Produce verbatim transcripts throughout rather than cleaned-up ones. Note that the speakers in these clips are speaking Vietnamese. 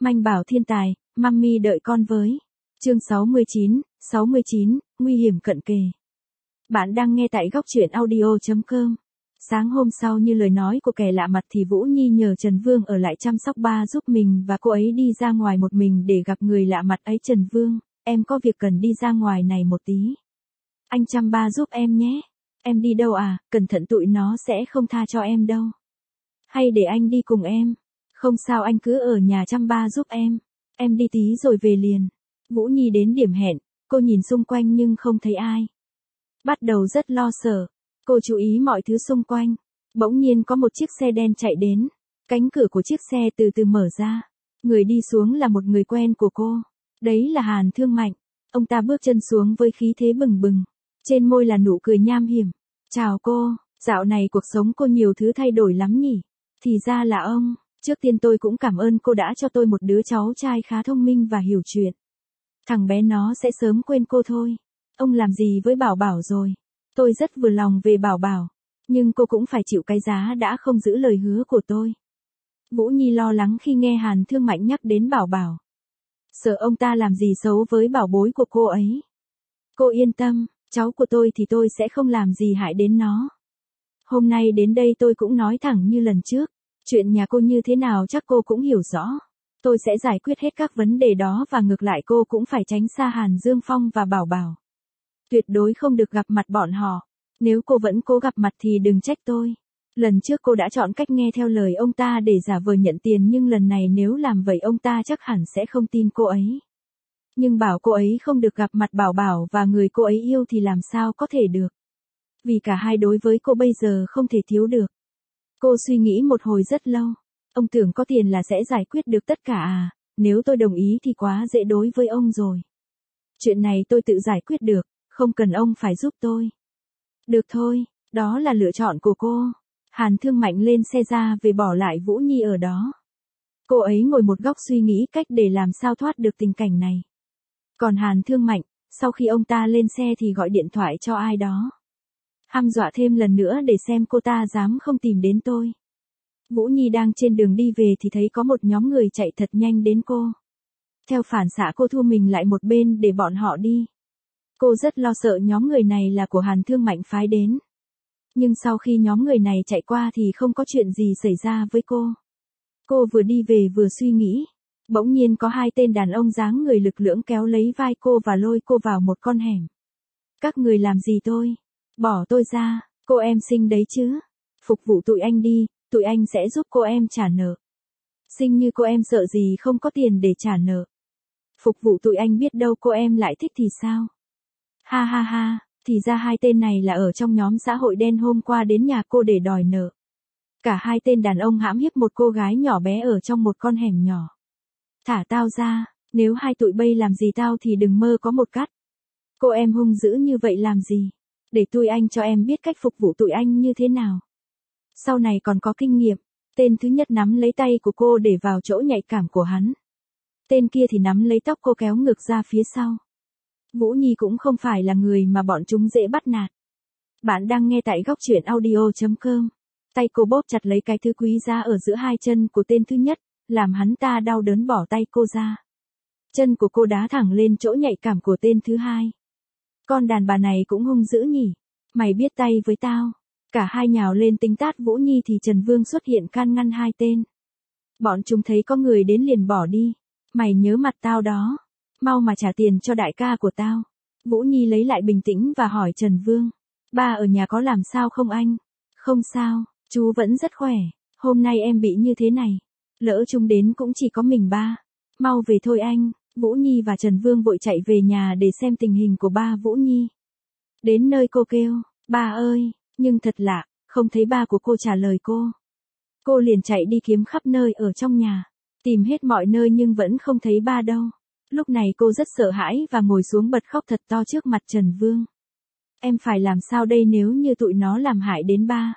Manh bảo thiên tài, mummy đợi con với. Chương sáu mươi chín, sáu mươi chín, nguy hiểm cận kề. Bạn đang nghe tại góc truyện audio chấm com. Sáng hôm sau như lời nói của kẻ lạ mặt thì Vũ Nhi nhờ Trần Vương ở lại chăm sóc ba giúp mình và cô ấy đi ra ngoài một mình để gặp người lạ mặt ấy. Trần Vương, em có việc cần đi ra ngoài này một tí. Anh chăm ba giúp em nhé. Em đi đâu à, cẩn thận tụi nó sẽ không tha cho em đâu. Hay để anh đi cùng em. Không sao, anh cứ ở nhà chăm ba giúp em. Em đi tí rồi về liền. Vũ Nhi đến điểm hẹn, cô nhìn xung quanh nhưng không thấy ai. Bắt đầu rất lo sợ. Cô chú ý mọi thứ xung quanh. Bỗng nhiên có một chiếc xe đen chạy đến. Cánh cửa của chiếc xe từ từ mở ra. Người đi xuống là một người quen của cô. Đấy là Hàn Thương Mạnh. Ông ta bước chân xuống với khí thế bừng bừng. Trên môi là nụ cười nham hiểm. Chào cô, dạo này cuộc sống cô nhiều thứ thay đổi lắm nhỉ. Thì ra là ông. Trước tiên tôi cũng cảm ơn cô đã cho tôi một đứa cháu trai khá thông minh và hiểu chuyện. Thằng bé nó sẽ sớm quên cô thôi. Ông làm gì với Bảo Bảo rồi? Tôi rất vừa lòng về Bảo Bảo. Nhưng cô cũng phải chịu cái giá đã không giữ lời hứa của tôi. Vũ Nhi lo lắng khi nghe Hàn Thương Mạnh nhắc đến Bảo Bảo. Sợ ông ta làm gì xấu với bảo bối của cô ấy. Cô yên tâm, cháu của tôi thì tôi sẽ không làm gì hại đến nó. Hôm nay đến đây tôi cũng nói thẳng như lần trước. Chuyện nhà cô như thế nào chắc cô cũng hiểu rõ. Tôi sẽ giải quyết hết các vấn đề đó và ngược lại cô cũng phải tránh xa Hàn Dương Phong và Bảo Bảo. Tuyệt đối không được gặp mặt bọn họ. Nếu cô vẫn cố gặp mặt thì đừng trách tôi. Lần trước cô đã chọn cách nghe theo lời ông ta để giả vờ nhận tiền nhưng lần này nếu làm vậy ông ta chắc hẳn sẽ không tin cô ấy. Nhưng bảo cô ấy không được gặp mặt Bảo Bảo và người cô ấy yêu thì làm sao có thể được. Vì cả hai đối với cô bây giờ không thể thiếu được. Cô suy nghĩ một hồi rất lâu. Ông tưởng có tiền là sẽ giải quyết được tất cả à, nếu tôi đồng ý thì quá dễ đối với ông rồi. Chuyện này tôi tự giải quyết được, không cần ông phải giúp tôi. Được thôi, đó là lựa chọn của cô. Hàn Thương Mạnh lên xe ra về bỏ lại Vũ Nhi ở đó. Cô ấy ngồi một góc suy nghĩ cách để làm sao thoát được tình cảnh này. Còn Hàn Thương Mạnh, sau khi ông ta lên xe thì gọi điện thoại cho ai đó. Hăm dọa thêm lần nữa để xem cô ta dám không tìm đến tôi. Vũ Nhi đang trên đường đi về thì thấy có một nhóm người chạy thật nhanh đến cô. Theo phản xạ cô thu mình lại một bên để bọn họ đi. Cô rất lo sợ nhóm người này là của Hàn Thương Mạnh phái đến. Nhưng sau khi nhóm người này chạy qua thì không có chuyện gì xảy ra với cô. Cô vừa đi về vừa suy nghĩ. Bỗng nhiên có hai tên đàn ông dáng người lực lưỡng kéo lấy vai cô và lôi cô vào một con hẻm. Các người làm gì tôi? Bỏ tôi ra, cô em xinh đấy chứ. Phục vụ tụi anh đi, tụi anh sẽ giúp cô em trả nợ. Xinh như cô em sợ gì không có tiền để trả nợ. Phục vụ tụi anh biết đâu cô em lại thích thì sao? Ha ha ha, thì ra hai tên này là ở trong nhóm xã hội đen hôm qua đến nhà cô để đòi nợ. Cả hai tên đàn ông hãm hiếp một cô gái nhỏ bé ở trong một con hẻm nhỏ. Thả tao ra, nếu hai tụi bay làm gì tao thì đừng mơ có một cắt. Cô em hung dữ như vậy làm gì? Để tụi anh cho em biết cách phục vụ tụi anh như thế nào. Sau này còn có kinh nghiệm. Tên thứ nhất nắm lấy tay của cô để vào chỗ nhạy cảm của hắn. Tên kia thì nắm lấy tóc cô kéo ngược ra phía sau. Vũ Nhi cũng không phải là người mà bọn chúng dễ bắt nạt. Bạn đang nghe tại góc truyện audio chấm com. Tay cô bóp chặt lấy cái thứ quý giá ở giữa hai chân của tên thứ nhất, làm hắn ta đau đớn bỏ tay cô ra. Chân của cô đá thẳng lên chỗ nhạy cảm của tên thứ hai. Con đàn bà này cũng hung dữ nhỉ. Mày biết tay với tao. Cả hai nhào lên tính tát Vũ Nhi thì Trần Vương xuất hiện can ngăn hai tên. Bọn chúng thấy có người đến liền bỏ đi. Mày nhớ mặt tao đó. Mau mà trả tiền cho đại ca của tao. Vũ Nhi lấy lại bình tĩnh và hỏi Trần Vương. Ba ở nhà có làm sao không anh? Không sao, chú vẫn rất khỏe. Hôm nay em bị như thế này. Lỡ chúng đến cũng chỉ có mình ba. Mau về thôi anh. Vũ Nhi và Trần Vương vội chạy về nhà để xem tình hình của ba Vũ Nhi. Đến nơi cô kêu, ba ơi, nhưng thật lạ, không thấy ba của cô trả lời cô. Cô liền chạy đi kiếm khắp nơi ở trong nhà, tìm hết mọi nơi nhưng vẫn không thấy ba đâu. Lúc này cô rất sợ hãi và ngồi xuống bật khóc thật to trước mặt Trần Vương. Em phải làm sao đây nếu như tụi nó làm hại đến ba?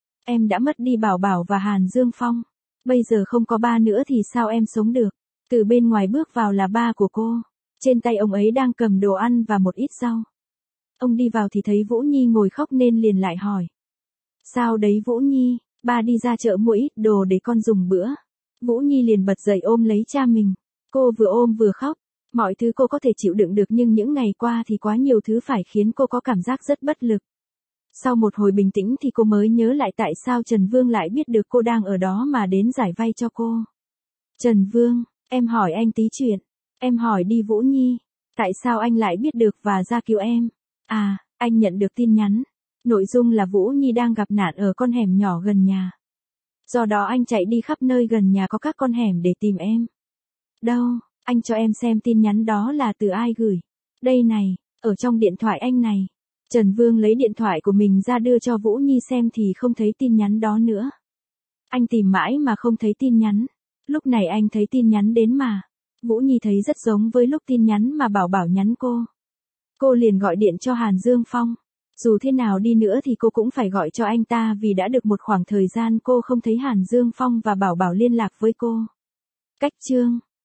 Em đã mất đi Bảo Bảo và Hàn Dương Phong. Bây giờ không có ba nữa thì sao em sống được? Từ bên ngoài bước vào là ba của cô. Trên tay ông ấy đang cầm đồ ăn và một ít rau. Ông đi vào thì thấy Vũ Nhi ngồi khóc nên liền lại hỏi. Sao đấy Vũ Nhi, ba đi ra chợ mua ít đồ để con dùng bữa. Vũ Nhi liền bật dậy ôm lấy cha mình. Cô vừa ôm vừa khóc. Mọi thứ cô có thể chịu đựng được nhưng những ngày qua thì quá nhiều thứ phải khiến cô có cảm giác rất bất lực. Sau một hồi bình tĩnh thì cô mới nhớ lại tại sao Trần Vương lại biết được cô đang ở đó mà đến giải vay cho cô. Trần Vương, em hỏi anh tí chuyện. Em hỏi đi Vũ Nhi. Tại sao anh lại biết được và ra cứu em? À, anh nhận được tin nhắn. Nội dung là Vũ Nhi đang gặp nạn ở con hẻm nhỏ gần nhà. Do đó anh chạy đi khắp nơi gần nhà có các con hẻm để tìm em. Đâu, anh cho em xem tin nhắn đó là từ ai gửi. Đây này, ở trong điện thoại anh này. Trần Vương lấy điện thoại của mình ra đưa cho Vũ Nhi xem thì không thấy tin nhắn đó nữa. Anh tìm mãi mà không thấy tin nhắn. Lúc này anh thấy tin nhắn đến mà. Vũ Nhi thấy rất giống với lúc tin nhắn mà Bảo Bảo nhắn cô. Cô liền gọi điện cho Hàn Dương Phong. Dù thế nào đi nữa thì cô cũng phải gọi cho anh ta vì đã được một khoảng thời gian cô không thấy Hàn Dương Phong và Bảo Bảo liên lạc với cô. Cách chương